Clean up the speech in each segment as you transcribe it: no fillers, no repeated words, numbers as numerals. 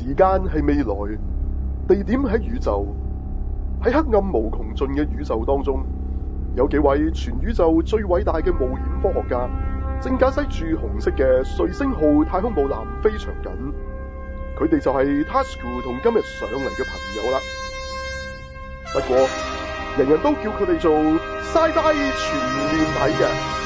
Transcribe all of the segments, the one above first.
時間係未來，地點喺宇宙，喺黑暗無窮盡嘅宇宙當中，有幾位全宇宙最偉大嘅冒險科學家，正駕駛住紅色嘅瑞星號太空母艦飛翔緊。佢哋就係 Tasuku 同今日上嚟嘅朋友啦。不過，人人都叫佢哋做 Sci-Fi 全面睇嘅。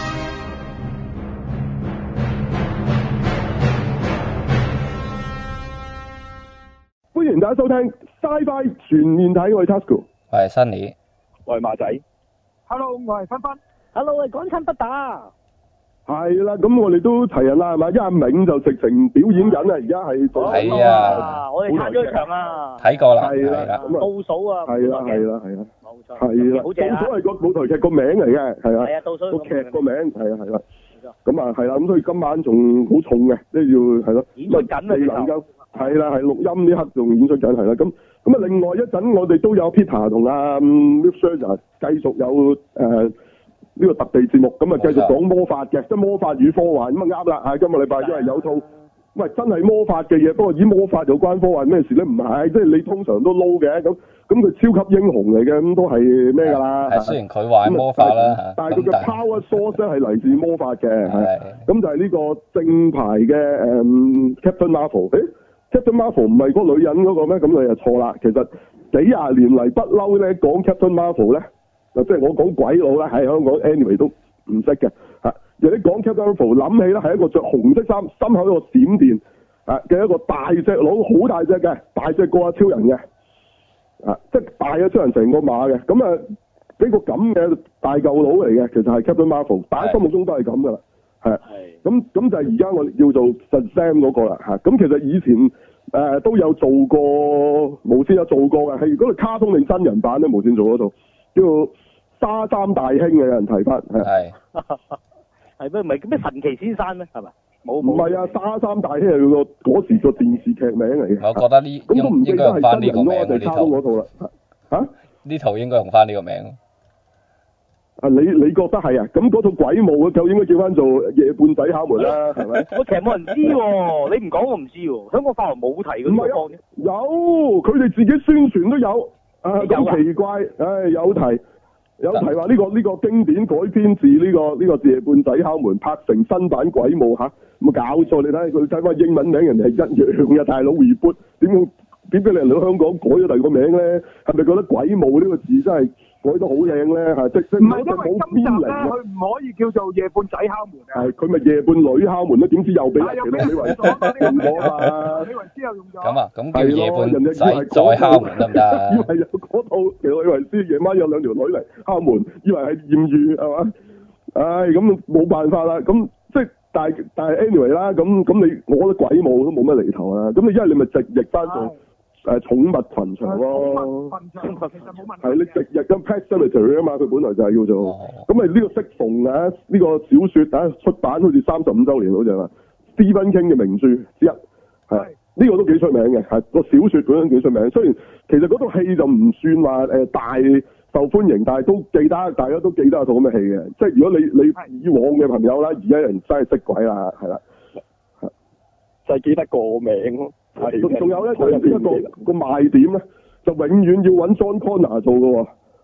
歡迎大家收聽 Sci-Fi 全面睇，我係 Tasuku， 我係 Sunny， 我係馬仔 ，Hello， 我係芬芬 ，Hello， 我係港產不打。 係啦，咁我哋都齊人啦，係嘛？因為阿銘就直情表演緊啊，而家係係啊， 我哋撐咗場啊， 睇過啦， 係啦，咁啊， 倒數啊， 係啦， 冇錯， 係啦， 好正啊， 倒數係個舞台劇個名嚟嘅，係啊， 係啊，倒數個劇個名係啊，咁啊係啦，咁所以今晚仲好重嘅，即係要係咯， 演出緊啊， 你能夠係啦，係錄音呢刻仲演出緊係啦，咁啊，另外一陣我哋都有 Peter 同阿 Mr. 繼續有呢個特地節目，咁啊繼續講魔法嘅，即係魔法與科幻，咁啊啱啦，今個禮拜因為有套，喂真係魔法嘅嘢，不過以魔法有關科幻咩事咧？唔係，即係你通常都撈嘅，咁佢超級英雄嚟嘅，咁都係咩㗎啦？ 係雖然佢話係魔法啦， 但係佢嘅 power source 咧係嚟自魔法嘅，係，咁就係呢個正牌嘅Captain Marvel， Captain Marvel 唔係嗰個女人嗰個咩？咁你就錯啦，其實幾廿年嚟不嬲咧講 Captain Marvel 咧。嗱，即係我講鬼佬啦，喺香港 anyway 都唔識嘅嚇。人哋講 Captain Marvel 諗起咧係一個着紅色衫、心口一個閃電嘅一個大隻佬，好大隻嘅，大隻過阿超人嘅即係大嘅超人成個碼嘅。咁啊，呢個咁嘅大嚿佬嚟嘅，其實係 Captain Marvel，大家心目中都係咁噶啦，係。咁就係而家我哋叫做 Shazam 嗰個啦嚇。咁其實以前都有做過，無線有做過嘅，係嗰個卡通定真人版咧，無線做嗰套。叫沙三大兄嘅，有人提翻係係咩？唔係咩神奇先生咩？係咪？冇唔係啊！沙三大兄係佢個嗰時個電視劇名嚟嘅。 我覺得呢咁都唔記得係真人咯， 我哋卡通嗰套啦。嚇？ 呢套應該用翻呢個名。 啊，你覺得係啊？咁嗰套鬼舞就應該叫翻做夜半仔敲門啦，係咪？ 我其實冇人知喎，你唔講我唔知喎。香港發行冇提嗰啲地方嘅。 有，佢哋自己宣傳都有。咁奇怪，有提話呢個經典改編自呢個夜半仔敲門拍成新版鬼舞嚇，冇搞錯，你睇佢睇翻英文名，人哋係一樣嘅，大佬 reboot 點解你嚟到香港改咗第二個名咧？係咪覺得鬼舞呢個字真係改得好靚咧？係即唔係因為今集咧，佢唔可以叫做夜半仔敲門啊！ 係佢咪夜半女敲門咧？點知又俾人哋李維斯用咗啊！ 李維斯又用咗。 咁啊，咁叫夜半仔再敲門得唔得？ 以為有嗰套，其實李維斯夜晚有兩條女嚟敲門，以為係豔遇係嘛？咁冇辦法啦。咁即係但係 anyway 啦。咁你我覺得鬼舞都冇乜厘頭啊。咁你因為你咪直譯翻做寵物群場咯。 群場其實冇問題。 係你直譯咁 Pet Cemetery 啊嘛，佢本來就係叫做。咁咪呢個適逢呢個小説出版好似35週年好似係嘛 Stephen King 嘅名著之一係。呢個都幾出名嘅，係個小説本身幾出名。雖然其實嗰套戲就唔算話大受歡迎，但係都記得，大家都記得有套咁嘅戲嘅。即係如果你以往嘅朋友啦，而家人真係識鬼啦，係啦， 就係記得個名咯。 仲有咧，就係一個賣點咧，就永遠要揾 John Connor 做嘅喎。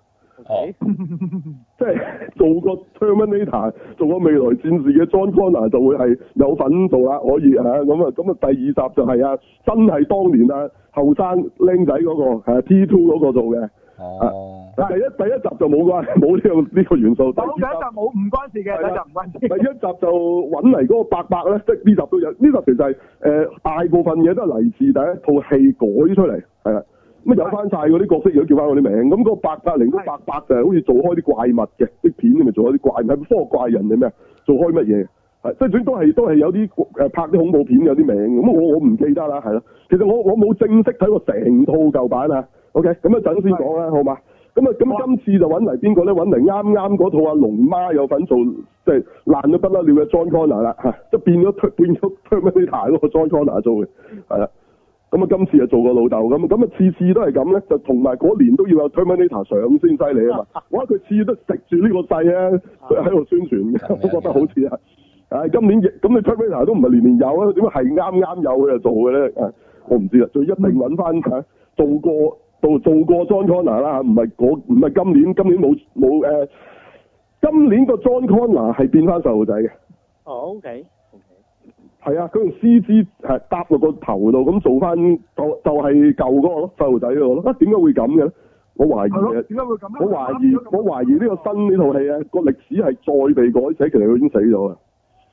即係做個 Terminator， 做個未來戰士嘅 John Connor 就會係有份做啦，可以咁啊第二集就係真係當年後生僆仔嗰個T2 嗰個做嘅。第一集就冇呢個元素。 第一集冇唔關事嘅，第一集唔關事。 第一集就揾嚟嗰個伯伯咧，即係呢集都有。呢集其實係大部分嘢都係嚟自第一套戲改出嚟，係啦。咁有翻晒嗰啲角色，如果叫翻嗰啲名，咁嗰個伯伯令到伯伯就係好似做開啲怪物嘅啲片，你咪做開啲怪物，係科學怪人定咩？做開乜嘢？即係總之都係有啲拍啲恐怖片有啲名，咁我唔記得啦，係咯。其實我冇正式睇過成套舊版啊。OK，咁一陣先講啦，好嘛？咁今次就揾嚟邊個咧？揾嚟啱嗰套龍媽有份做，即係爛到不得了嘅 John Connor 啦，即係變咗 Terminator 嗰個 John Connor 做嘅，係啦。咁今次就做個老豆咁次次都係咁咧，就同埋嗰年都要有 Terminator 上先犀利啊嘛！我覺得佢次次都食住呢個勢啊，喺度宣傳嘅，我覺得好似今年咁你 Terminator 都唔係年年有啊，點解係啱有佢就做嘅咧？ 我唔知啦，就一定揾翻做過 John Connor 啦，唔係今年冇今年個 John Connor 係變翻細路仔嘅。 哦，OK。 係啊，佢用 CG 係搭落個頭度咁做翻，就係舊嗰個咯，細路仔嗰個咯。啊，點解會咁嘅咧？我懷疑嘅。點解會咁咧？我懷疑呢個新呢套戲啊，個歷史係再被改寫，其實佢已經死咗啦。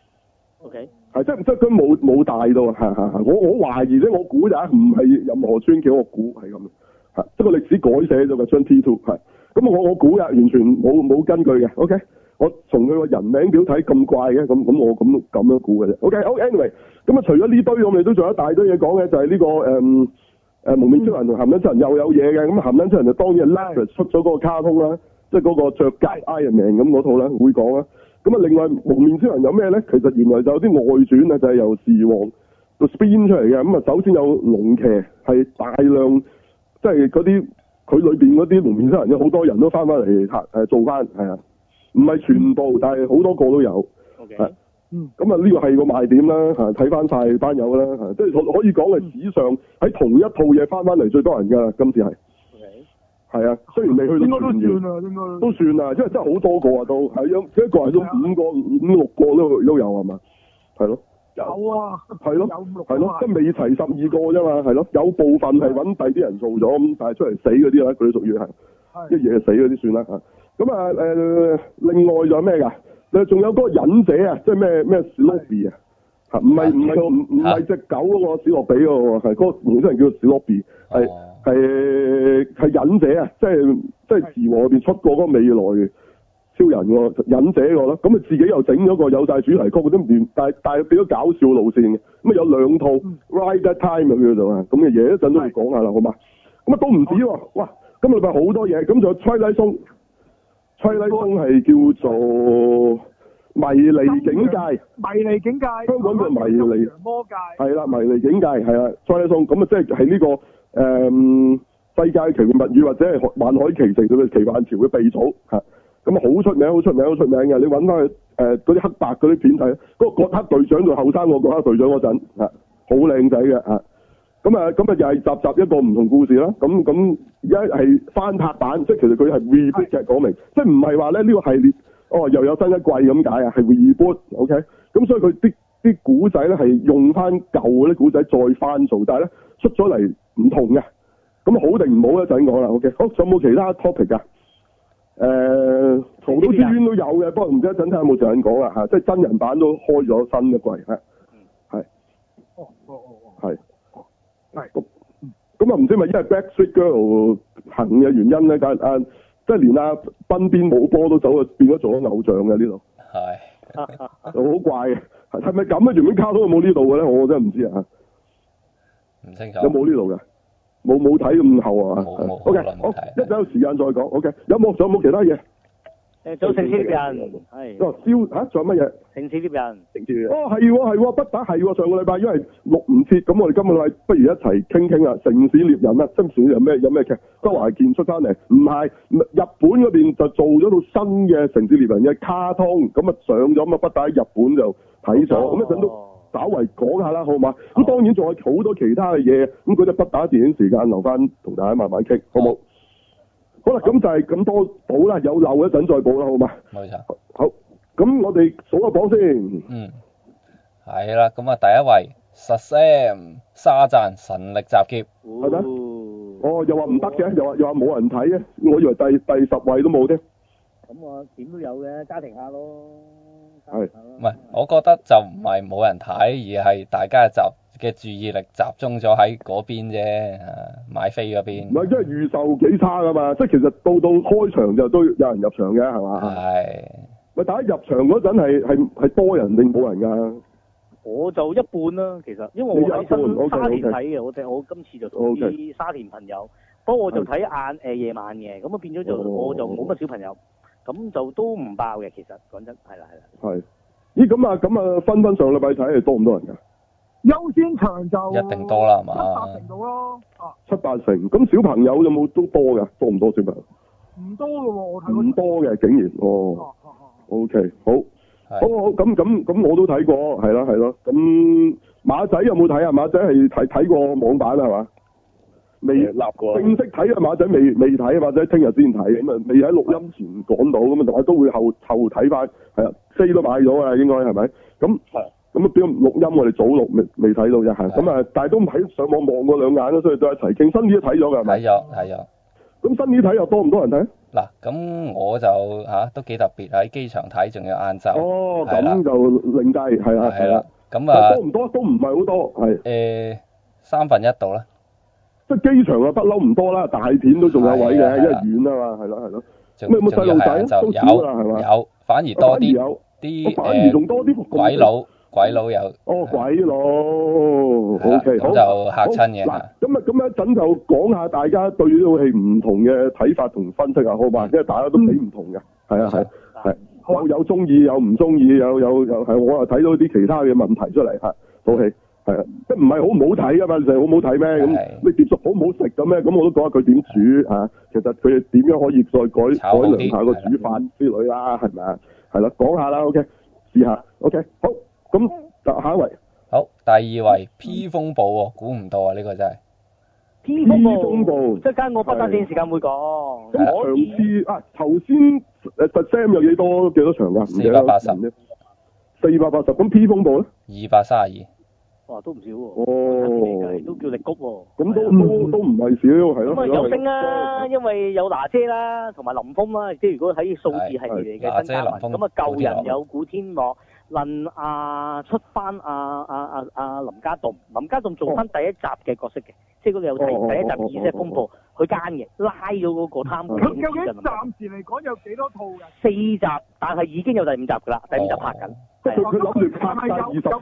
OK。係即係佢冇大到啊！我懷疑啫，我估咋，唔係任何專橋，我估係咁嘅。係即係個歷史改寫咗嘅張 T2 係。咁我估嘅，完全冇根據嘅。OK。我從佢個人名表睇咁怪嘅，咁我咁樣估嘅啫。OK，anyway，咁啊除咗呢堆，我哋都仲有一大堆嘢講嘅，就係呢個蒙面超人同鹹蛋超人又有嘢嘅。咁鹹蛋超人就當然係出咗嗰個卡通啦，即係嗰個着甲 Iron Man 咁嗰套啦，會講啦。咁啊，另外蒙面超人有咩咧？其實原來就有啲外傳啊，就係由時王個 spin 出嚟嘅。咁啊，首先有龍騎係大量，即係嗰啲佢裏邊嗰啲蒙面超人有好多人都翻嚟做翻，係啊。唔係全部，但係好多個都有。 OK。 咁啊，呢個係個賣點啦，睇翻晒班友啦，即係可以講係史上喺同一套嘢翻嚟最多人㗎啦，今次係。 OK。 係啊，雖然未去到應該都算啦，應該都算啦，因為真係好多個啊，都係一個係都五六個都有係嘛？係咯。 有啊。 係咯。 有5、6個。 係咯，即係未齊12個啫嘛，係咯，有部分係揾第啲人做咗，咁但係出嚟死嗰啲咧，佢都屬於係一嘢死嗰啲算啦。咁啊另外仲有咩㗎？仲有嗰個忍者啊，即係咩史洛比啊？唔係隻狗嗰個史洛比嗰個，係嗰個蒙面超人叫做史洛比，係忍者啊！即係時王入邊出過嗰個未來超人喎，忍者個咯。咁啊自己又整咗個有晒主題曲，都唔掂，但係變咗搞笑路線嘅。咁啊有2套 Ride That Time 咁叫做啊，咁嘅嘢一陣都會講下啦，好嘛？咁啊都唔止喎，哇！今個禮拜好多嘢，咁仲有吹拉松。吹拉松係叫做迷離境界， 迷離境界， 香港叫迷離魔界， 係啦，迷離境界係啦，吹拉松咁啊，即係呢個世界奇妙物語或者係幻海奇城嘅奇幻潮嘅鼻祖嚇，咁啊好出名嘅，你揾翻去嗰啲黑白嗰啲片睇，嗰個葛克隊長做後生個葛克隊長嗰陣嚇，好靚仔嘅嚇。咁啊又係集一個唔同故事啦。咁而家係翻拍版，即係其實佢係 reboot 嘅講明，即係唔係話咧呢個系列又有新一季咁解啊，係 reboot。OK， 咁所以佢啲古仔咧係用翻舊嗰啲古仔再翻做，但係咧出咗嚟唔同嘅。咁好定唔好一陣講啦。OK， 好，仲有冇其他 topic 㗎？曹島之淵都有嘅，不過唔知一陣睇下有冇時間講啦嚇，即係真人版都開咗新一季係。係。係咁啊，唔知咪因為 Backstreet Girl 行嘅原因咧？即係連阿濱邊舞波都走啊，變咗做咗偶像嘅呢度。係，好怪嘅，係咪咁啊？原本卡通有冇呢度嘅咧？我真係唔知啊。 唔清楚。 有冇呢度嘅？冇睇咁後啊？ 冇。 OK，好，一陣有時間再講。OK，仲有冇其他嘢？ 做城市獵人係。 仲有乜嘢？ 城市獵人。 係不打係喎。上個禮拜因為錄唔切，咁我哋今個禮拜不如一齊傾啊！城市獵人啊，城市獵人有咩劇？周華健出翻嚟，唔係日本嗰邊就做咗套新嘅城市獵人嘅卡通，咁啊上咗咁啊，不打喺日本就睇咗，咁一陣都稍為講下啦，好嘛？咁當然仲有好多其他嘅嘢，咁嗰啲不打電影時間留翻同大家慢慢傾，好冇？好啦，咁就係咁多補啦，有漏一陣再補啦，好嘛？ 冇錯。 好，咁我哋數個榜先。 係啦，咁啊第一位 Shazam 沙贊神力集結。 係咩？又話唔得嘅，又話冇人睇嘅，我以為第10位都冇添。 咁啊，點都有嘅，家庭下咯。 係。 唔係，我覺得就唔係冇人睇，而係大家嘅注意力集中咗喺嗰邊啫，買飛嗰邊。唔係，因為預售幾差噶嘛，即係其實到開場就都有人入場嘅，係嘛？係。喂，大家入場嗰陣係多人定冇人㗎？ 我就一半啦，其實，因為我喺沙田睇嘅，我今次就同啲沙田朋友，不過我就睇夜晚嘅，咁啊變咗我就冇乜小朋友，咁就都唔爆嘅，其實講真，係啦。係。咦，咁啊，分上禮拜睇係多唔多人㗎？ 優先場就一定多啦，係嘛 ？7、8成到咯。 7、8成，咁小朋友有冇都多㗎？多唔多小朋友？ 唔多㗎喎，我睇。 唔多嘅，竟然。OK，好。 好，咁我都睇過，係咯。咁馬仔有冇睇啊？馬仔係睇過網版係嘛？未立過。 正式睇啊！馬仔未睇啊！馬仔聽日先睇，咁啊未喺錄音前講到，咁啊同埋都會後睇翻，係啊，飛都買咗啊，應該係咪？咁咁啊，邊個錄音我哋早錄未睇到啫，係咁啊，但係都唔喺上網望過兩眼咯，所以都一齊傾。新年都睇咗㗎，係咪？睇咗。咁新年睇又多唔多人睇？ 嗱，咁我就都幾特別，喺機場睇，仲有晏晝。 哦，咁就另計，係啦。 係啦，咁啊。 多唔多？都唔係好多，係。1/3度啦。即係機場啊，不嬲唔多啦，大片都仲有位嘅，因為遠啊嘛，係咯。咁有冇細路仔？都少啦，係嘛？有，反而多啲。反而仲多啲鬼佬有。哦，鬼佬 ，OK， 好。咁就嚇親嘅。嗱，咁一陣就講下大家對呢套戲唔同嘅睇法同分析啊，好嘛？因為大家都幾唔同嘅，係。有中意，有唔中意，有係，我又睇到啲其他嘅問題出嚟嚇，套戲。係啊，即係唔係好唔好睇噶嘛？就係好唔好睇咩？咁你碟熟好唔好食咁咩？咁我都講下佢點煮嚇。其實佢哋點樣可以再改良下個煮法之類啦，係咪啊？係啦，講下啦 ，OK， 試下 ，OK， 好。咁下一位。好，第二位 P 風暴喎，估唔到啊！呢個真係。P 風暴，即係間我不打電時間會講。咁場次啊，頭先Sam 有幾多場㗎？唔記得480。480，咁 P 風暴咧？232。哇，都唔少喎。哦。都叫力谷喎。咁都唔係少，係咯。咁啊有星啦，因為有娜姐啦，同埋林峰啦，即係如果喺數字系列嚟嘅新加盟。咁啊舊人有古天樂。出翻林家棟做翻第一集嘅角色嘅，即係嗰個有睇第一集《意識風暴》，佢奸嘅，拉咗嗰個貪官。佢究竟暫時嚟講有幾多套嘅？4集，但係已經有第5集㗎啦，第5集拍緊。佢諗住拍曬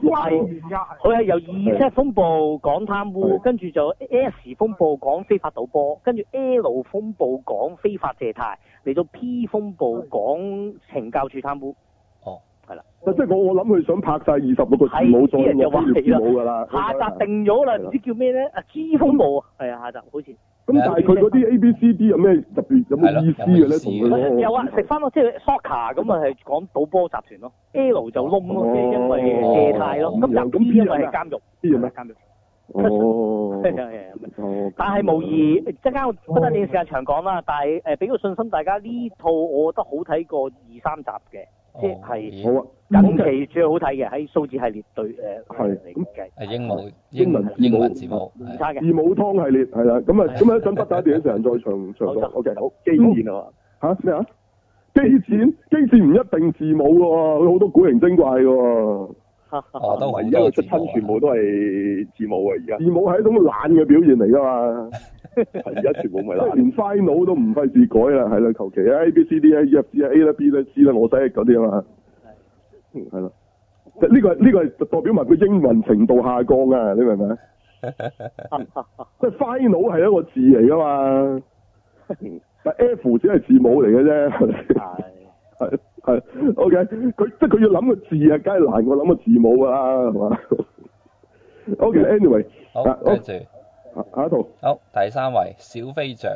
20集。佢係由《意識風暴》講貪污，跟住就 S 風暴講非法賭波，跟住 L 風暴講非法借貸，嚟到 P 風暴講懲教處貪污。係啦，即係我諗佢想拍晒26個字母，再落啲字母㗎啦。下集定咗啦，唔知叫咩咧？G 風暴啊，係啊，下集好似。咁但係佢嗰啲 A B C D 有咩特別有冇意思嘅咧？同佢有啊，食翻咯，即係 Soccer 咁啊，係講賭波集團咯。L 就窿咯，即係因為借貸咯。咁 P 因為係監獄。P 係咩？監獄。哦。但係無疑，即係間不得你時間長講啦。但係俾個信心大家，呢套我覺得好睇過2、3集嘅。即係好啊！近期最好睇嘅喺數字系列對係咁計係英文字母唔差嘅字母湯系列係啦，咁啊一陣不打電影成再長講 OK 好機戰啊嘛咩啊機戰唔一定字母喎，佢好多古靈精怪嘅喎，都唯一佢出親全部都係字母啊！而家字母係一種懶嘅表現嚟㗎嘛。而家全部咪啦，連 final 都唔費事改啦，係啦，求其 A B C D E F G A 啦 B 啦 C 啦，我使嗰啲啊嘛，係咯，呢個係代表埋佢英文程度下降啊，你明唔明？即係 final 係一個字嚟噶嘛，但 F 只係字母嚟嘅啫，係 OK， 佢要諗個字啊，梗係難過諗個字母啦，係嘛 ？OK，anyway， 好，跟住。下一套好，第3位小飛象，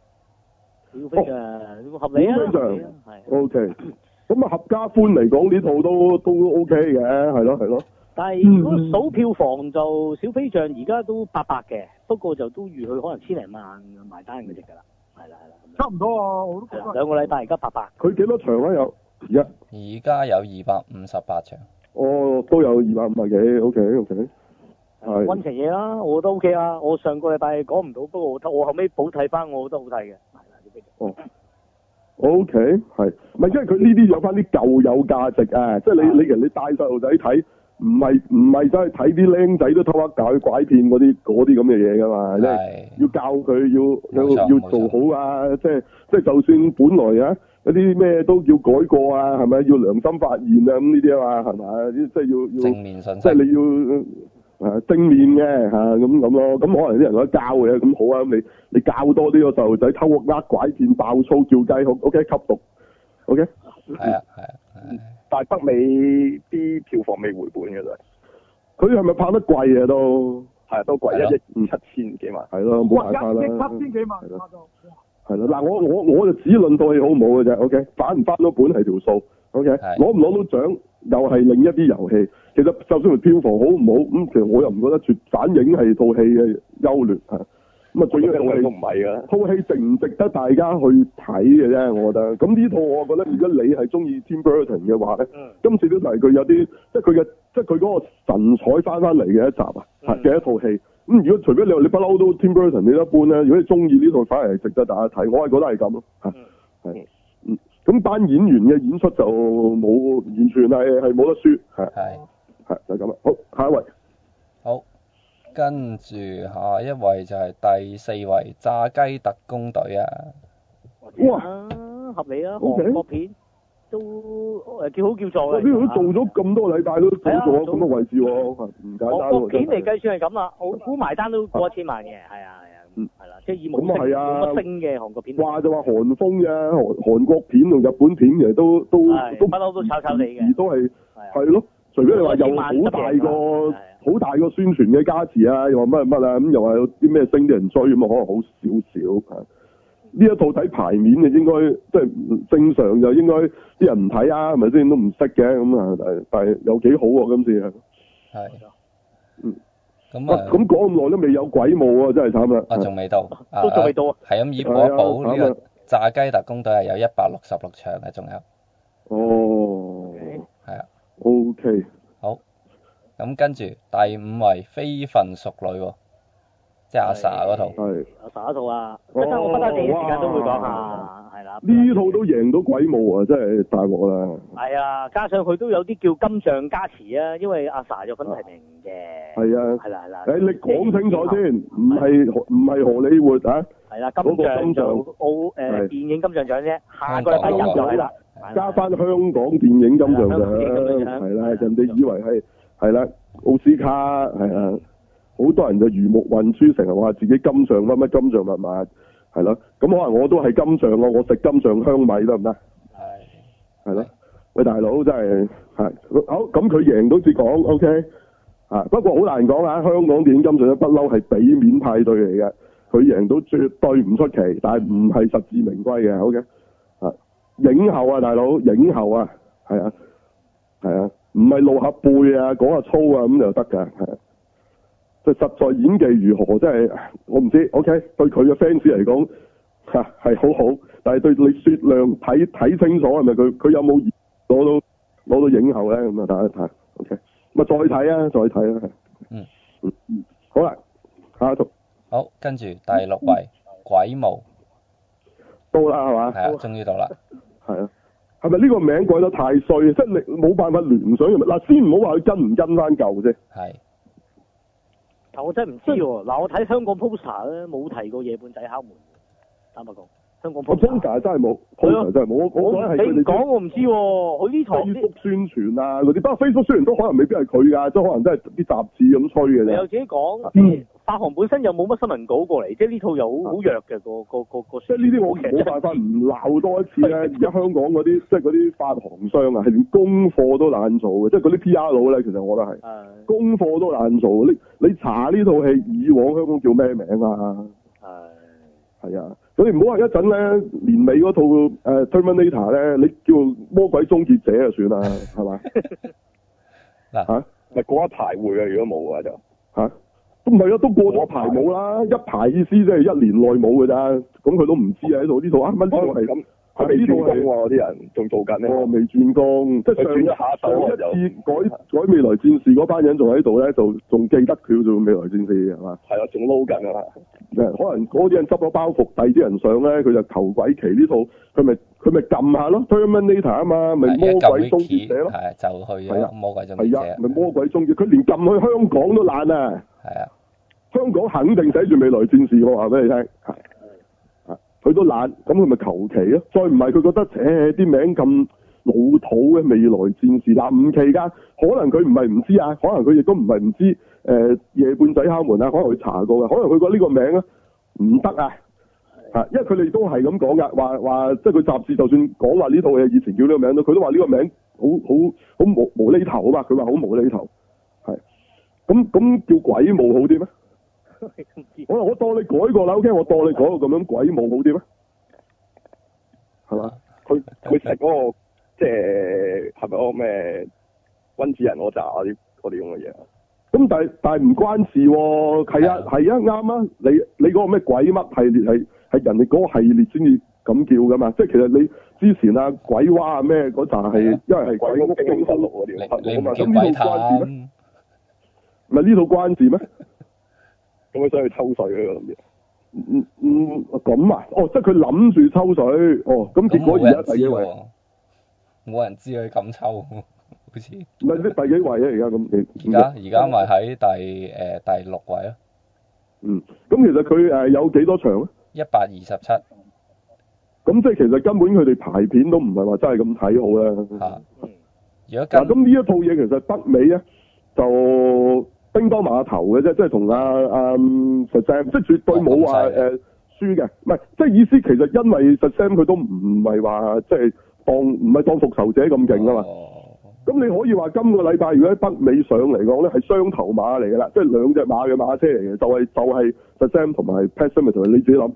合理啊，係 OK，咁啊合家歡嚟講呢套都 OK 嘅，係咯，但係如果數票房就小飛象而家都800嘅，不過就都預佢可能千零萬埋單嗰隻㗎啦，係啦，差唔多啊，我都覺得2個禮拜而家800，佢幾多場啊？有而家有258場，哦，都有250幾 ，OK。溫情嘢啦，我覺得 OK 啦。我上個禮拜講唔到，不過我後尾補睇翻，我覺得好睇嘅。哦 ，OK， 係，唔係因為佢呢啲有翻啲舊有價值啊，即係你帶細路仔睇，唔係真係睇啲僆仔都偷呃拐騙嗰啲咁嘅嘢噶嘛，即係要教佢要做好啊，即係就算本來啊有啲咩都要改過啊，係咪要良心發現啊咁呢啲啊嘛，係咪？即係要正面信息，即係你要。正面嘅咁咯，咁可能啲人可以教嘅，咁好啊，咁你教多啲個細路仔偷呃拐騙爆粗叫雞好 ，OK 吸毒 ，OK， 係啊，但係北美啲票房未回本嘅就係，佢係咪拍得貴啊都？係都貴，1億7千幾萬，係咯，冇辦法啦，1億7千幾萬，係咯，嗱我就只論到戲好唔好嘅啫 ，OK， 翻唔翻到本係條數 ，OK， 攞唔攞到獎又係另一啲遊戲。其實就算佢票房好唔好，咁其實我又唔覺得絕反映係套戲嘅優劣嚇。咁啊，最緊要套戲都唔係㗎。 套戲值唔值得大家去睇嘅啫，我覺得。咁呢套我覺得，如果你係中意 Tim Burton 嘅話咧，今次都係佢有啲，即係佢嗰個神采翻嚟嘅一集啊，嘅一套戲。咁如果除非你話你不嬲都 Tim Burton 你一般咧，如果你中意呢套，反而係值得大家睇。我係覺得係咁咯，咁班演員嘅演出就冇完全係冇得輸，係就係咁啦。好，下一位。 好。跟住下一位就係第4位炸雞特工隊啊！ 哇， 合理啊，韓國片都叫好叫座嘅。 呢度都做咗咁多禮拜都做咗咁嘅位置喎，唔簡單喎。 韓國片嚟計算係咁啦，我估埋單都過1000萬嘅，係啊，係啦，即係以冇乜升嘅韓國片。 話就話韓風嘅韓國片同日本片其實都不嬲都炒炒地嘅， 都係咯。除非你話有好大個宣傳嘅加持啊，又話乜啊，咁又話有啲咩星啲人追咁啊，可能好少少。呢一套睇牌面嘅應該即係正常就應該啲人唔睇啊，係咪先都唔識嘅咁啊？但係有幾好喎，今次係。咁講咁耐都未有鬼舞啊，真係慘啦。 仲未到， 都仲未到啊。 係咁以火補呢個炸雞特工隊係有166場嘅，仲有。 哦。 係啊。 OK。 好。咁跟住第5位非分熟女喎，即係阿 sa 嗰套。係。 阿 sa 嗰套啊，我不得第一時間都會講下，係啦。 呢套都贏到鬼舞啊，真係大鑊啦。 係啊，加上佢都有啲叫金像加持啊，因為阿 sa 有分提名嘅。係啊。係啦。 你講清楚先，唔係荷里活啊。 係啦，金像就電影金像獎啫，下個禮拜入就係啦。 加翻香港電影金像獎，係啦，人哋以為係啦奧斯卡係啊，好多人就魚目混珠，成日話自己金像乜金像乜物，係咯，咁可能我都係金像啊，我食金像香米得唔得？係咯，喂大佬真係好，咁佢贏到至講 OK，不過好難講啊，香港電影金像不嬲係俾面派對嚟嘅，佢贏到絕對唔出奇，但係唔係實至名歸嘅 OK。影后啊，大佬，影后啊，係啊，唔係露下背啊，講下粗啊咁就得㗎，係啊，就實在演技如何，真係我唔知 ，OK，對佢嘅 fans 嚟講係好好，但係對你雪亮睇清楚係咪佢有冇攞到影后咧？咁啊，大家睇 ，OK，咁啊再睇啊，好啦，下一套， 好，跟住第6位鬼舞到啦係嘛？ 係啊，終於到啦。 係啊，係咪呢個名改得太衰？即係你冇辦法聯想嗱，先唔好話佢跟唔跟翻舊啫。係。 但我真係唔知喎。嗱，我睇香港 poster 咧，冇提過夜半仔敲門。坦白講，香港 poster 真係冇，poster 真係冇。我覺得係你講我唔知喎，佢呢台 Facebook 宣傳啊嗰啲，不過 Facebook 雖然都可能未必係佢㗎，即係可能都係啲雜誌咁吹嘅啫。 你又自己講，發行本身又冇乜新聞稿過嚟，即係呢套又好弱嘅個。 即係呢啲我冇辦法唔鬧多一次咧。而家香港嗰啲即係嗰啲發行商啊，係連功課都懶做嘅，即係嗰啲 PR 佬咧，其實我覺得係功課都懶做。你查呢套戲以往香港叫咩名啊？係啊，所以唔好話一陣咧年尾嗰套Terminator 咧，你叫魔鬼終結者就算啦，係嘛？ 嗱咪過一排會啊，如果冇嘅就都唔係啊，都過咗排冇啦，一排意思即係1年內冇嘅咋，咁佢都唔知啊喺度呢套乜呢套係咁，係咪呢套係喎？啲人仲做緊咧？未轉工，即係上一次改未來戰士嗰班人仲喺度咧，就仲記得佢做未來戰士係嘛？係啊，仲撈緊啊！可能嗰啲人執咗包袱，第啲人上咧，佢就求鬼旗呢套，佢咪撳下咯 Terminator 啊嘛，咪魔鬼終結者咯， 就去咗魔鬼終結者， 係啊，咪魔鬼終結，佢連撳去香港都懶啊！ 係啊。 香港肯定寫住未來戰士，我話俾你聽，佢都懶，咁佢咪求其咯。再唔係佢覺得，啲名咁老土嘅未來戰士，嗱唔奇㗎，可能佢唔係唔知啊，可能佢亦都唔係唔知，夜半仔敲門啊，可能佢查過嘅，可能佢覺得呢個名咧唔得啊，因為佢哋都係咁講㗎，話即係佢雜誌就算講話呢套嘢以前叫呢個名都，佢都話呢個名好無厘頭啊嘛，佢話好無厘頭，係，咁叫鬼舞好啲咩？我當你改過啦 ，OK， 我當你改過咁樣鬼舞好啲咩？係嘛？ 佢食嗰個即係係咪嗰個咩温子仁嗰扎嗰啲咁嘅嘢。 咁但係唔關事喎，係啊啱啊！你嗰個咩鬼乜系列係人哋嗰個系列先至咁叫噶嘛？即係其實你之前啊鬼娃啊咩嗰扎係因為係鬼屋驚魂錄嗰啲， 你唔叫咁呢套關事咩？唔係呢套關事咩？ 咁佢想去抽水嗰啲。 咁啊！哦，即係佢諗住抽水，哦，咁結果而家第幾位？ 冇人知佢咁抽，好似。 唔係啲第幾位啊？而家咁而家咪喺第6位咯。 咁其實佢有幾多場咧 ？127。 咁即係其實根本佢哋排片都唔係話真係咁睇好啦。 如果咁呢一套嘢其實北美咧就叮當碼頭嘅啫，即係同Shazam，即係絕對冇話輸嘅，唔係即係意思其實因為 Shazam 佢都唔係話即係唔係當復仇者咁勁啊嘛。咁你可以話今個禮拜如果喺北美上嚟講咧係雙頭馬嚟㗎啦，即係兩隻馬嘅馬車嚟嘅，就係 Shazam 同埋 Pet Sematary，你自己諗。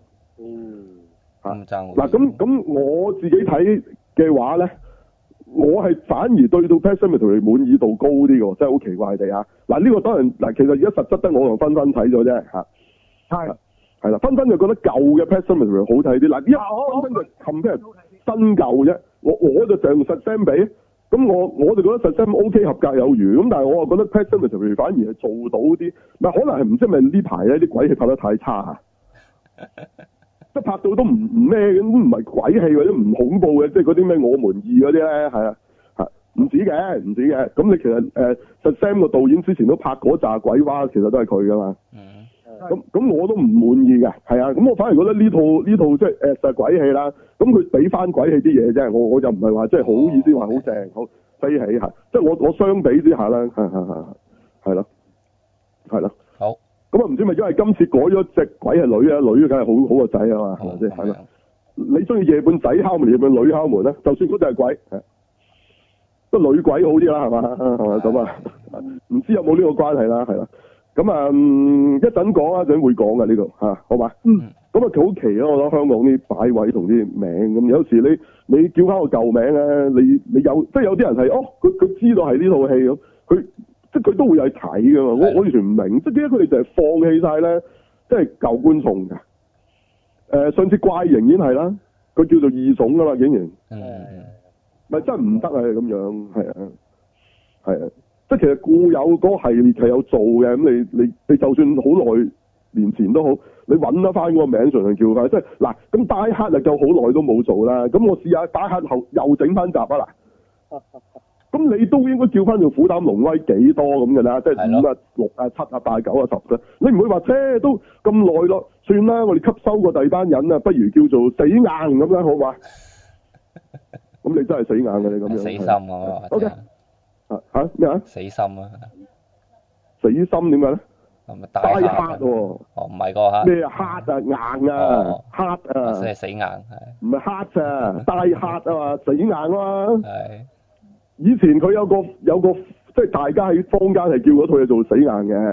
嗱咁我自己睇嘅話咧，我係反而對到 Pet Sematary 滿意度高啲嘅，真係好奇怪地啊！嗱呢個當然嗱，其實而家實質得我同芬芬睇咗啫嚇。係啦，芬芬就覺得舊嘅 Pet Sematary 好睇啲。嗱，一芬芬就 compare 新舊啫。我就上 Shazam 比，咁我就覺得 Shazam OK 合格有餘。咁但係我又覺得 Pet Sematary 反而係做到啲，咪可能係唔知咪呢排咧啲鬼戲拍得太差即係拍到都唔咩嘅，都唔係鬼戲或者唔恐怖嘅，即係嗰啲咩我們2嗰啲咧，係唔止嘅。咁你其實Shazam 個導演之前都拍嗰紮鬼娃，其實都係佢噶嘛。咁我都唔滿意嘅，係啊。咁我反而覺得呢套即係就係鬼戲啦。咁佢俾翻鬼戲啲嘢啫，我就唔係話即係好意思話好正好飛起嚇。即係我相比之下啦，係咯。 好。 咁啊唔知咪因為今次改咗隻鬼係女啊，女梗係好個仔啊嘛，係咪先？係咯。你中意夜半仔敲門，夜半女敲門咧？就算嗰隻係鬼，都女鬼好啲啦，係嘛？咁啊，唔知有冇呢個關係啦，係啦。咁啊，一陣講啊，一陣會講嘅呢度嚇，好嘛？咁啊，好奇啊！我覺得香港啲擺位同啲名咁，有時你叫翻個舊名咧，你有即係有啲人係佢知道係呢套戲咁，佢即係佢都會有睇噶嘛。我完全唔明，即係點解佢哋就係放棄晒咧？即係舊觀眾㗎。上次怪形已經係啦，佢叫做異種噶嘛，竟然。咪真係唔得啊！咁樣係啊。即係其實固有嗰個系列係有做嘅，咁你就算好耐年前都好，你揾得翻嗰個名上嚟叫翻，即係嗱咁 Die Hard就好耐都冇做啦，咁我試下 Die Hard後又整翻集啊嗱，咁你都應該叫翻做虎膽龍威幾多咁嘅啦，即係5啊、6啊、7啊、8、9啊、10啫，你唔會話都咁耐咯，算啦，我哋吸收過第二班人啊，不如叫做死硬咁樣好嘛？咁你真係死硬嘅你咁樣。 死心啊 ！OK。咩啊？ 死心啊！ 死心點解咧？ 係咪大黑喎？唔係個黑。 咩黑啊？硬啊！黑啊！ 即係死硬係。 唔係黑啊，大黑啊嘛，死硬啊嘛。 係。 以前佢有個，即係大家喺坊間係叫嗰套嘢做死硬嘅。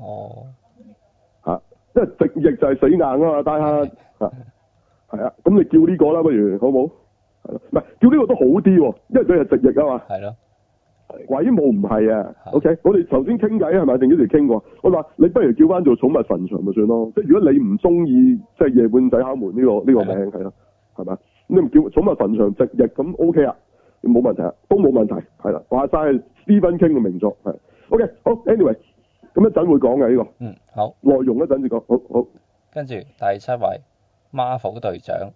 即係直譯就係死硬啊嘛，大黑。係啊，咁你叫呢個啦，不如好冇？係咯，唔係叫呢個都好啲喎，因為佢係直譯啊嘛。係咯。鬼墓唔係啊 ，OK， 我哋頭先傾偈係咪定幾時傾過？我話你不如叫翻做寵物墳場咪算咯，即係如果你唔中意即係夜半仔敲門呢個名係咯，係咪？你唔叫寵物墳場直譯咁 OK 啊，冇問題啊，都冇問題，係啦，話晒 Stephen King 嘅名作係 OK， 好 ，anyway， 咁一陣會講嘅呢個， 好， 內容一陣先講，好， 跟住第7位 Marvel 隊長，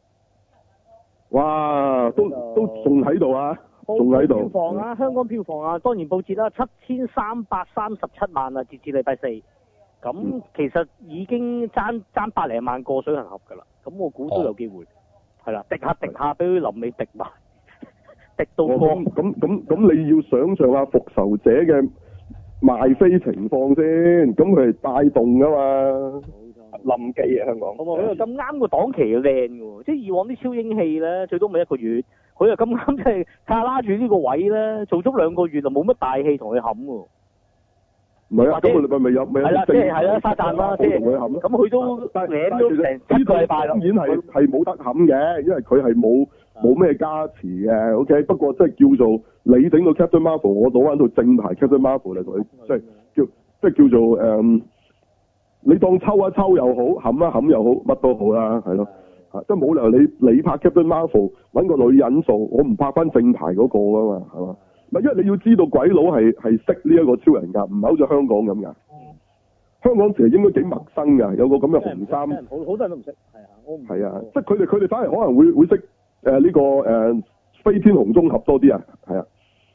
哇，都仲喺度啊！仲喺度。 票房啊，香港票房啊，當然報捷啦，7337萬啊，截至禮拜4。咁其實已經爭百零萬個水行俠㗎啦。咁我估都有機會。係啦，滴下俾佢臨尾滴埋，滴到過。 咁你要想像下復仇者嘅賣飛情況先，咁佢係帶動㗎嘛。 冧機啊！香港。 佢又咁啱個檔期靚喎，即係以往啲超英戲咧，最多咪1個月。佢又咁啱即係卡拉住呢個位咧，做足2個月就冇乜大戲同佢冚喎。 唔係啊，今個禮拜咪有係啦，即係沙贊啦，即係咁佢都領咗成7個禮拜啦。 當然係冇得冚嘅，因為佢係冇冇咩加持嘅，OK。不過即係叫做你整到 Captain Marvel，我攞翻套正牌 Captain Marvel 嚟同你，即係叫做你當抽一抽又好，冚一冚又好，乜都好啦，係咯。即係冇理由你拍 Captain Marvel 揾個女人做，我唔拍翻正牌嗰個㗎嘛，係嘛？因為你要知道鬼佬係識呢一個超人㗎，唔係好似香港咁㗎。香港其實應該幾陌生㗎，有個咁嘅紅衫。 好多人都唔識，係啊，我唔係啊，即係佢哋反而可能會識呢個飛天紅綜合多啲啊，係啊。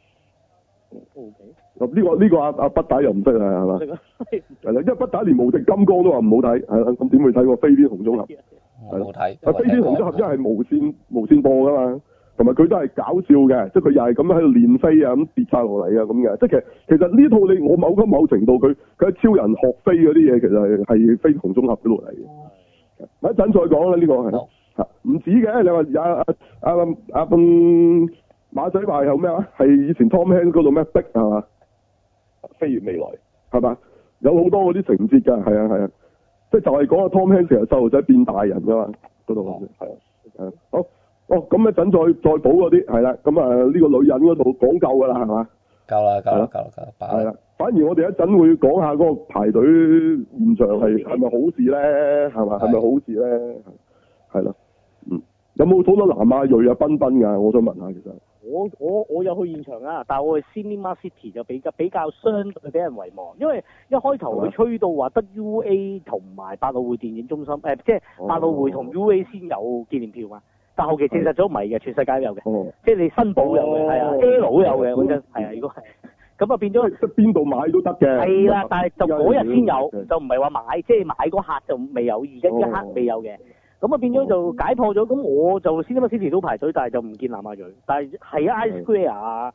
O K。 呢個阿不打又唔識啊，係嘛？係啦，因為不打連無敵金剛都話唔好睇，係啦，咁點會睇個飛天紅綜合？ 係咯，睇。 飛天紅綜合一係無線播㗎嘛，同埋佢都係搞笑嘅，即係佢又係咁樣喺度練飛啊，咁跌晒落嚟啊咁嘅，即係其實呢套我某程度佢喺超人學飛嗰啲嘢，其實係飛天紅綜合嗰度嚟嘅。一陣再講啦，呢個係唔止嘅，你話阿馬仔話有咩啊？係以前 Tom Hanks 嗰度咩逼係嘛？ 飛越未來係嘛？有好多嗰啲情節㗎，係啊，即係就係講阿 Tom Hanks 成日細路仔變大人㗎嘛，嗰度係好咁一陣再補嗰啲係啦，咁呢個女人嗰度講夠㗎啦係嘛？夠啦，係啦。反而我哋一陣會講下嗰個排隊現象係咪好事咧？係嘛？係咪好事咧？係啦，有冇好多南亞裔啊賓㗎？我想問下其實。 我有去現場啊，但係我去 Cinema City 就比較相對俾人遺忘，因為一開頭佢吹到話得 UA 同埋百老匯電影中心，即係百老匯同 UA 先有紀念票嘛，但後期證實咗唔係嘅，全世界都有嘅，即係你新寶有嘅，係啊 L 都有嘅，講真係啊，如果係咁啊變咗即係邊度買都得嘅。 係啦，但係就嗰日先有，就唔係話買，即係買嗰刻就未有，而家一刻未有嘅。咁啊變咗就解破咗，咁我就 Cinema City 都排隊，但係就唔見南亞裔，但係係 I Square 啊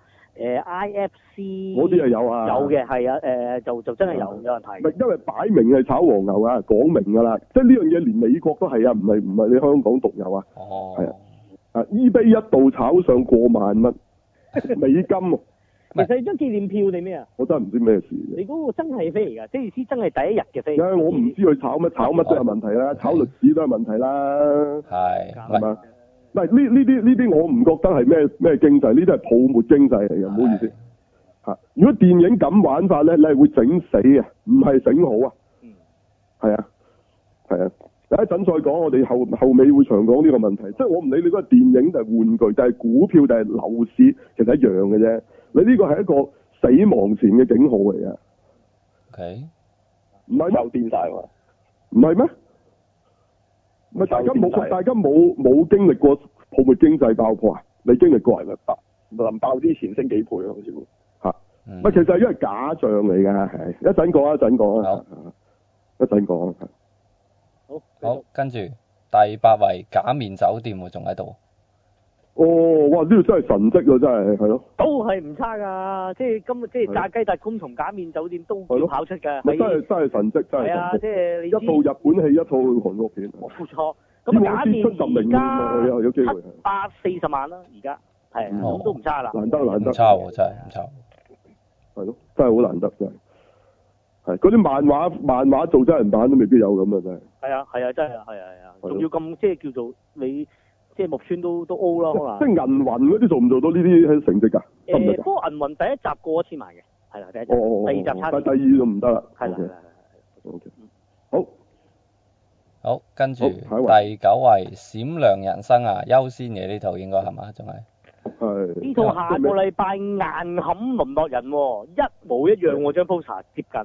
，IFC 嗰啲係有啊， 有嘅係啊，就真係有人睇。 因為擺明係炒黃牛啊，講明㗎啦，即係呢樣嘢連美國都係啊，唔係你香港獨有啊。係啊，eBay 一度炒上過萬蚊美金喎。 其實張紀念票定咩啊？ 我真係唔知咩事。 你嗰個真係飛嚟㗎，即係意思真係第一日嘅飛。 因為我唔知佢炒乜都有問題啦，炒歷史都有問題啦。係嘛？唔係呢啲我唔覺得係咩經濟，呢啲係泡沫經濟嚟嘅，唔好意思。如果電影咁玩法咧，你係會整死啊，唔係整好啊。係啊。一陣再講，我哋後尾會長講呢個問題。即係我唔理你嗰個電影定係玩具，定係股票定係樓市，其實一樣嘅啫。你呢個係一個死亡前嘅警號嚟嘅。OK。唔係又癲晒喎？唔係咩？唔係大家冇經歷過泡沫經濟爆破啊？你經歷過係咪臨爆之前升幾倍啊？好似會嚇。其實係因為假象嚟㗎，係一陣講。一陣講。 好，跟住第8位假面酒店喎，仲喺度。 哇！呢個真係神蹟啊，真係係咯。 都係唔差㗎，即係炸雞特工同假面酒店都叫跑出㗎。 真係神蹟，真係。係啊，即係你一套日本戲，一套韓國片。 冇錯。咁假面而家有機會 740萬啦，而家係咁都唔差啦。 難得。 唔差喎，真係唔差。 係咯，真係好難得，真係。係嗰啲漫畫做真人版都未必有咁啊！真係。係啊，真係係啊，仲要咁即係叫做你即係木村都 O 啦，可能。即係銀魂嗰啲做唔做到呢啲成績㗎？ 不過銀魂第一集過1000萬嘅，係啦，第一集。第二集差啲。 第二就唔得啦。 係啦。 好。 好，跟住第9位《閃亮人生》啊，優先嘅呢套應該係嘛？仲係。 呢套下個禮拜硬冚淪落人喎，一模一樣喎，張 poster 接近。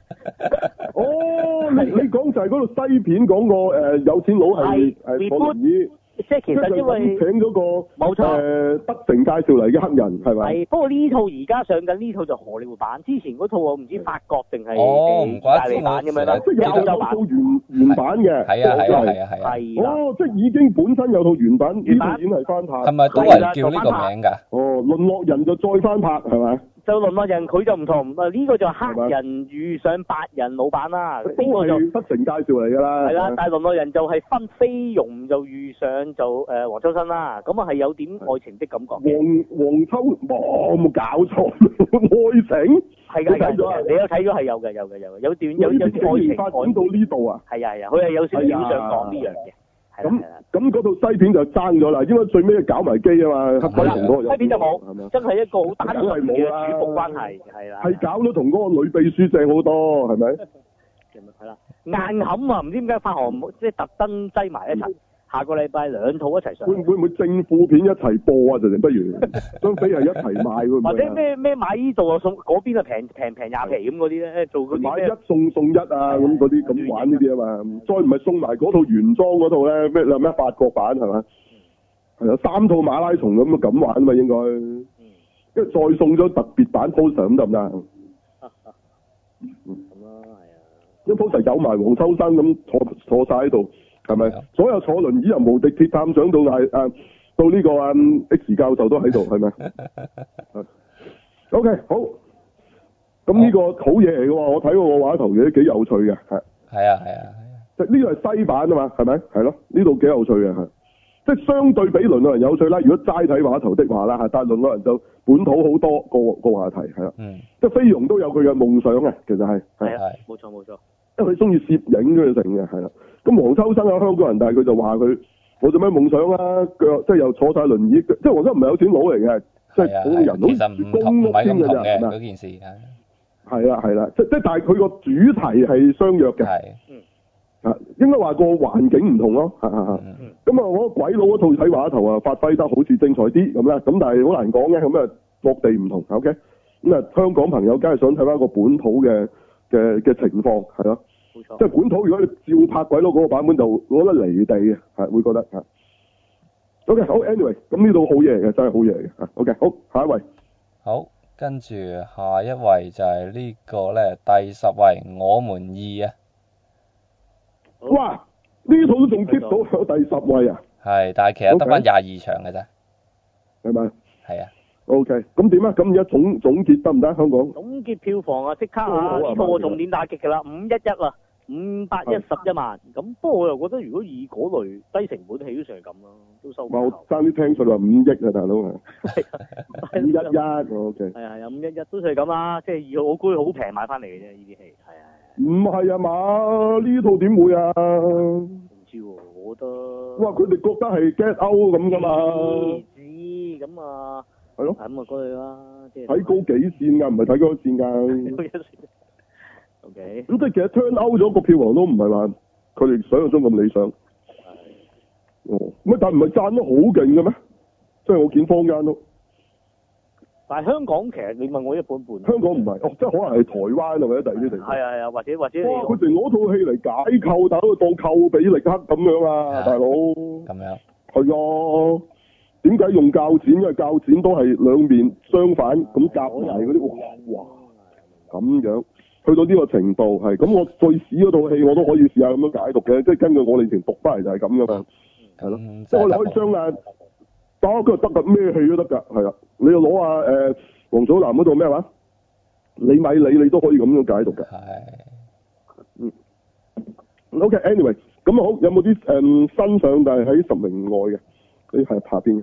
你講就係嗰度西片講個有錢佬係坐輪椅， 即係其實因為請咗個冇錯德成介紹嚟嘅黑人係咪？ 係，不過呢套而家上緊呢套就荷里活版，之前嗰套我唔知法國定係意大利版咁樣啦， 即係有套原版嘅。 係啊。 即係已經本身有套原版，呢套已經係翻拍。係咪都係叫呢個名㗎？ 淪落人就再翻拍係咪？ 就淪落人佢就唔同，呢個就黑人遇上白人老闆啦。呢個就德成介紹嚟㗎啦。 係啦，但係淪落人就係分菲傭就遇上就黃秋生啦，咁啊係有點愛情的感覺。 黃秋冇搞錯，愛情係㗎，你有睇咗係有段有愛情發展到呢度啊？ 係啊，佢係有少少想講呢樣嘅。 咁嗰套西片就爭咗啦，因為最尾搞埋機啊嘛，黑鬼同嗰個西片就冇，真係一個好單純嘅主僕關係，係啦。 係搞到同嗰個女秘書正好多，係咪？ 係啦，硬冚啊！唔知點解發行即係特登擠埋一齊。下個禮拜兩套一齊上， 會唔會正副片一齊播啊？就不如張飛係一齊賣會唔會或者咩買呢度啊送嗰邊啊平20皮咁嗰啲咧，做嗰啲買一送一啊咁嗰啲咁玩呢啲啊嘛，再唔係送埋嗰套原裝嗰套咧咩法國版係嘛？係啊，3套馬拉松咁玩啊嘛應該，跟住再送咗特別版 poster 咁得唔得？ 咁咯係啊， 啲 poster 有埋黃秋生咁坐晒喺度。係咪？所有坐輪椅由無敵鐵探長到到呢個X 教授都喺度，係咪？OK 好。咁呢個好嘢嚟嘅喎，我睇過個畫頭嘅，幾有趣嘅，係。係啊。即係呢個係西版啊嘛，係咪？係咯，呢度幾有趣嘅，係。即係相對比倫敦人有趣啦。如果齋睇畫頭的話啦，係，但係倫敦人就本土好多個話題係啦。即係菲傭都有佢嘅夢想嘅，其實係。 係啊，冇錯。 因為佢中意攝影嗰啲成嘅，係啦。咁黃秋生係香港人，但係佢就話佢我做咩夢想啊？腳即係又坐晒輪椅，即係黃生唔係有錢佬嚟嘅，即係普通人，好似公屋添㗎咋，係咪？ 嗰件事係啦，即係但係佢個主題係相約嘅，應該話個環境唔同咯，咁啊，我鬼佬嗰套睇畫頭啊，發揮得好似精彩啲咁啦，咁但係好難講嘅，咁啊各地唔同 ，OK， 咁啊香港朋友梗係想睇翻個本土嘅情況，係咯。即係本土，如果你照拍鬼佬嗰個版本，就覺得離地嘅，係會覺得嚇。OK， 好 ，anyway， 咁呢度好嘢嚟嘅，真係好嘢嚟嘅。OK， 好，下一位。 好，跟住下一位就係呢個咧，第10位，我們2啊。 哇！呢套都仲 keep 到有第10位啊？ 係，但係其實得翻22場嘅啫。係咪？ 係啊。 OK，咁點啊？咁而家總結得唔得？香港總結票房啊，即刻啊！呢套我重點打擊㗎啦，511啊，511萬。咁不過我又覺得，如果以嗰類低成本戲都算係咁咯，都收唔到。 我爭啲聽佢話5億啊，大佬啊！511，OK。係啊，511都算係咁啦，即係我估佢好平買翻嚟嘅啫，呢啲戲係啊。 唔係啊嘛？呢套點會啊？ 唔知喎，我覺得。 哇！佢哋覺得係 Get Out 咁㗎嘛？ 知咁啊。 係咯， 咁啊嗰類啦，即係睇高幾線㗎，唔係睇高一線㗎。 OK。 咁即係其實 turn out 咗個票房都唔係話佢哋想象中咁理想。係。哦，乜但唔係賺得好勁嘅咩？即係我見坊間都。 但係香港其實你問我一半半。香港唔係，即係可能係台灣啊或者第二啲地方。 係啊，或者。哇！ 佢哋攞套戲嚟解構，大佬當寇比力克咁樣啊，大佬。 咁樣。 係啊。點解用鉸剪？因為鉸剪都係兩面相反咁夾埋嗰啲，哇！咁樣去到呢個程度係，咁我最屎嗰套戲我都可以試下咁樣解讀嘅，即係根據我哋以前讀翻嚟就係咁噶嘛，係咯，即係我哋可以將打佢得㗎，咩戲都得㗎，係啦，你又攞下黃祖藍嗰度咩話？你咪理你都可以咁樣解讀㗎。係。OK，anyway，咁好，有冇啲新上但係喺10名外嘅？你係下邊嘅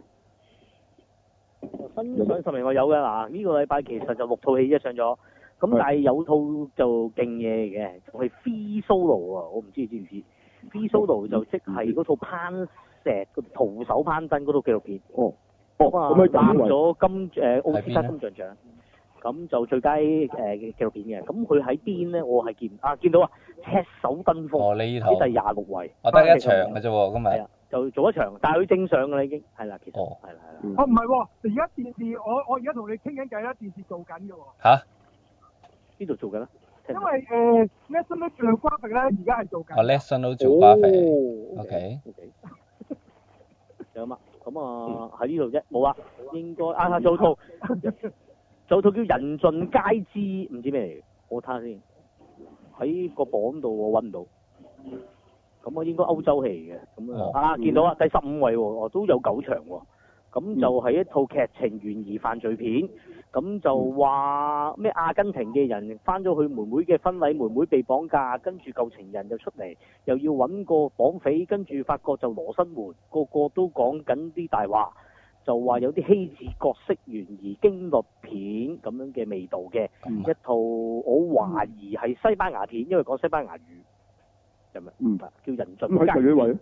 新上10名我有嘅嗱，呢個禮拜其實就6套戲一上咗，咁但係有套就勁嘢嘅，係 Free Solo 啊，我唔知你知唔知 ？Free Solo 就即係嗰套攀石徒手攀登嗰套紀錄片。咁啊拿咗奧斯卡金像獎，咁就最佳紀錄片嘅。咁佢喺邊咧？我係見到啊，赤手登峰喺第26位。 我得一場嘅啫喎，今日。 就做一場，但係佢正上㗎啦已經，係啦，其實係啦。 唔係喎，而家電視我而家同你傾緊偈啦，電視做緊嘅喎。 嚇？邊度做緊咧？ 因為National Geographic 咧而家係做緊。 National Geographic。OK。 有嘛？咁啊喺呢度啫，冇啦，應該做套叫人盡皆知，唔知咩嚟嘅，我睇下先。喺個榜度我揾唔到。咁我應該歐洲戲嘅，咁見到啊，第15位喎，都有9場喎，咁就係一套劇情懸疑犯罪片，咁就話咩阿根廷嘅人翻咗去妹妹嘅婚禮，妹妹被綁架，跟住舊情人就出嚟，又要揾個綁匪，跟住發覺就羅生門，個個都講緊啲大話，就話有啲希治閣式懸疑驚慄片咁樣嘅味道嘅，一套我懷疑係西班牙片，因為講西班牙語。叫人盡。 咁喺第幾位？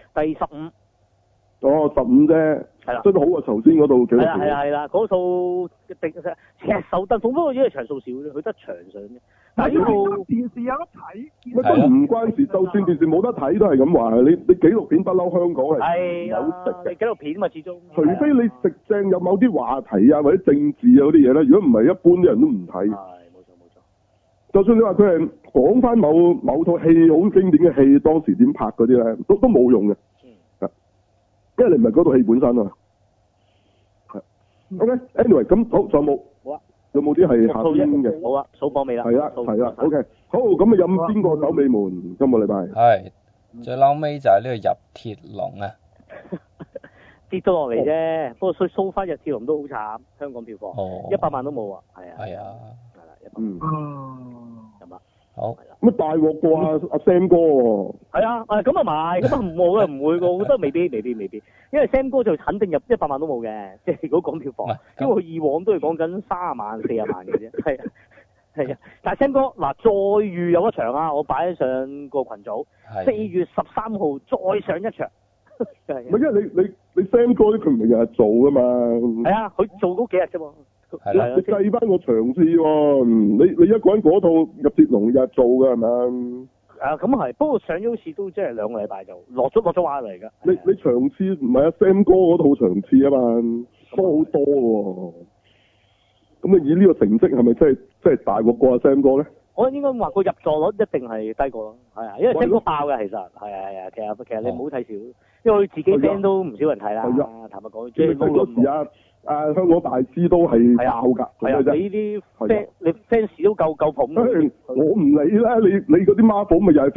第15。 哦，15啫。 係啦。 真係好過頭先嗰度幾多？ 係啦，嗰套赤手登鳳，不過因為場數少啫，佢得場上啫。但係呢套電視有得睇， 乜都唔關事，就算電視冇得睇都係咁話。你紀錄片不嬲香港係有食嘅。 紀錄片嘛，始終。 除非你食正有某啲話題啊，或者政治啊嗰啲嘢咧，如果唔係，一般啲人都唔睇。 係，冇錯。 就算你話佢係講翻某套戲好經典嘅戲，當時點拍嗰啲咧，都冇用嘅。因為你唔係嗰套戲本身啊。係。OK，anyway，咁好，仲有冇？ 好啊。 有冇啲係下邊嘅？ 好啊，數榜尾啦。 係啦，OK，好，咁啊，任邊個走尾門？今個禮拜係最嬲尾就係呢個入鐵籠啊， 跌咗落嚟啫。不過蘇翻入鐵籠都好慘，香港票房100萬都冇啊。係啊。 係啊。 係啦，100萬。咁啊。好。 乜大鑊過阿 Sam 哥喎？ 係啊，咁啊買，咁啊冇嘅，唔會嘅，我覺得未必，因為 Sam 哥就肯定入100萬都冇嘅，即係如果講票房，因為佢以往都係講緊30萬、40萬嘅啫，係啊，但係 Sam 哥嗱再預有一場啊，我擺上個群組，4月13號再上一場， 唔係因為你 Sam 哥佢唔係日日做㗎嘛？ 係啊，佢做嗰幾日啫嘛。 係啦，你計翻個場次喎，你一個人嗰套入鐵籠日做㗎係咪？ 咁係，不過上咗好似都即係2個禮拜就落咗畫嚟㗎。 你場次唔係阿 Sam 哥嗰套場次啊嘛，多好多喎。咁你以呢個成績係咪真係大過阿 Sam 哥咧？我應該話個入座率一定係低過咯，係啊，因為 Sam 哥爆㗎其實係啊，其實你唔好睇少，因為佢自己 fan 都唔少人睇啦。係啊，坦白講，即係嗰時香港大師都係爆㗎。係啊， 你啲 fans 你 fans 都夠捧。 我唔理啦，你嗰啲 Marvel 咪又係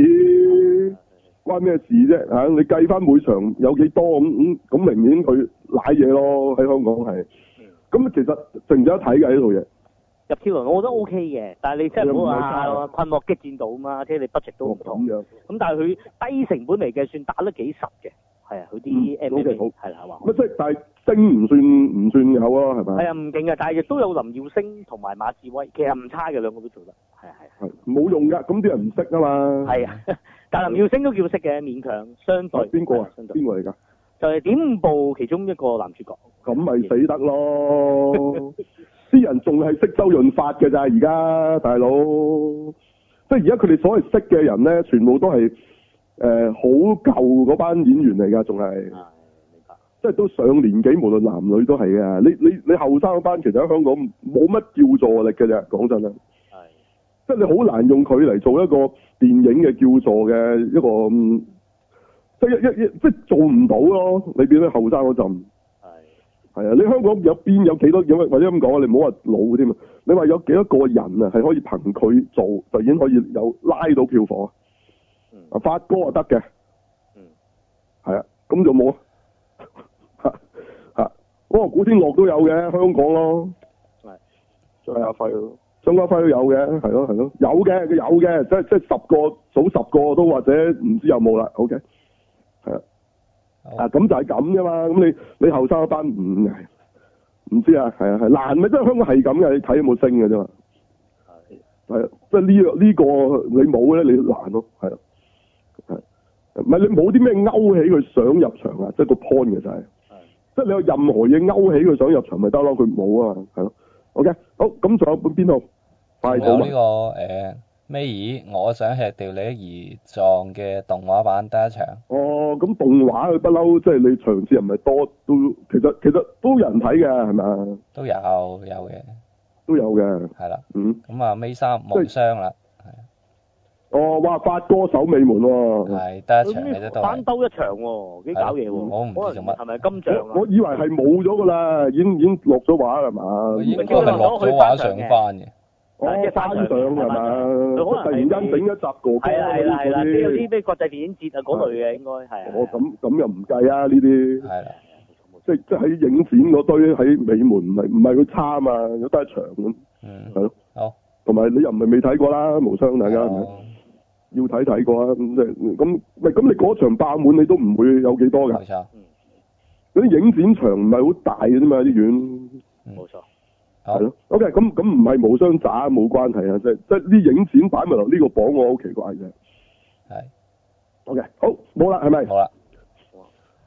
fans，關咩事啫嚇？你計翻每場有幾多咁明顯佢賴嘢咯，喺香港係。咁其實值唔值得睇㗎呢套嘢？ 入鐵輪我覺得 OK 嘅，但係你真係唔好話困惑激戰到嘛，即係你 budget 都唔同。咁但係佢低成本嚟嘅，算打得幾實嘅。係啊，佢啲 MMA 係啦，係嘛？ 乜即係但係星唔算有啊，係咪？ 係啊，唔勁嘅，但係亦都有林耀星同埋馬志威，其實唔差嘅，兩個都做得。係冇用㗎，咁啲人唔識啊嘛。係啊， 但係林耀星都叫識嘅，勉強相對。 邊個啊？邊個嚟㗎？ 就係點五部其中一個男主角。 咁咪死得咯！啲人仲係識周潤發嘅咋，而家大佬，即係而家佢哋所謂識嘅人咧，全部都係好舊嗰班演員嚟㗎，仲係，明白，即係都上年紀，無論男女都係嘅。你後生嗰班其實喺香港冇乜叫座力嘅啫，講真啦。係，即係你好難用佢嚟做一個電影嘅叫座嘅一個，即係即係做唔到咯。你變咗後生嗰陣。係啊，你香港有幾多或者咁講，你唔好話老添啊！你話有幾多個人啊，係可以憑佢做就已經可以有拉到票房啊？發哥啊得嘅，係啊，咁就冇啊嚇！古天樂都有嘅，香港咯，係張家輝咯，張家輝都有嘅，係咯，有嘅，佢有嘅，即係10個數10個都或者唔知有冇啦 ，OK， 係啊。咁就係咁啫嘛，咁你後生一班唔知啊，係難咪，即係香港係咁嘅，你睇有冇升嘅啫嘛，係即係呢個你冇咧，你難咯，係唔係你冇啲咩勾起佢想入場啊？即係個 point 嘅就係，即係你有任何嘢勾起佢想入場咪得咯，佢冇啊嘛，係咯 ，OK， 好，咁仲有邊度？快到呢個尾二，我想吃掉你的胰臟嘅動畫版得一場。 哦，咁動畫佢不嬲，即係你場次又唔係多，都其實都有人睇嘅，係咪啊？ 都有嘅。 都有嘅。 係啦。咁啊，尾三無雙啦。 哦，哇！發哥守尾門喎。 係得一場嘅啫，都係。 翻兜一場喎，幾搞嘢喎！ 我唔知做乜。 係咪金像啊？ 我以為係冇咗㗎啦，已經落咗畫係嘛？ 應該係落咗畫上翻嘅。 翻上係嘛？佢突然間整一集哥哥係啦，即係有啲咩國際電影節啊嗰類嘅應該係。 咁又唔計啊呢啲。係啦。即係喺影展嗰堆喺尾門，唔係佢差啊嘛，有得一場咁。係咯。好。同埋你又唔係未睇過啦，無雙大家係咪？要睇過啊！咁你嗰場爆滿你都唔會有幾多㗎。冇錯。嗰啲影展場唔係好大嘅啫嘛，啲院。 冇錯。 係咯 ，OK， 咁唔係無雙渣冇關係啊，即係啲影展擺埋落呢個榜我好奇怪嘅。係。OK， 好冇啦，係咪？ 好啦。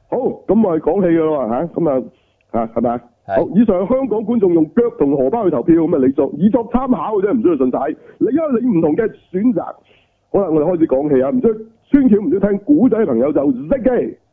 好，咁我哋講戲噶啦吓，咁係咪啊？ 係好，以上香港觀眾用腳同荷包去投票，咁啊以作參考嘅啫，唔需要信晒。因為你唔同嘅選擇。好啦，我哋開始講戲啊，唔需要穿橋，唔需要聽古仔嘅朋友就熄機。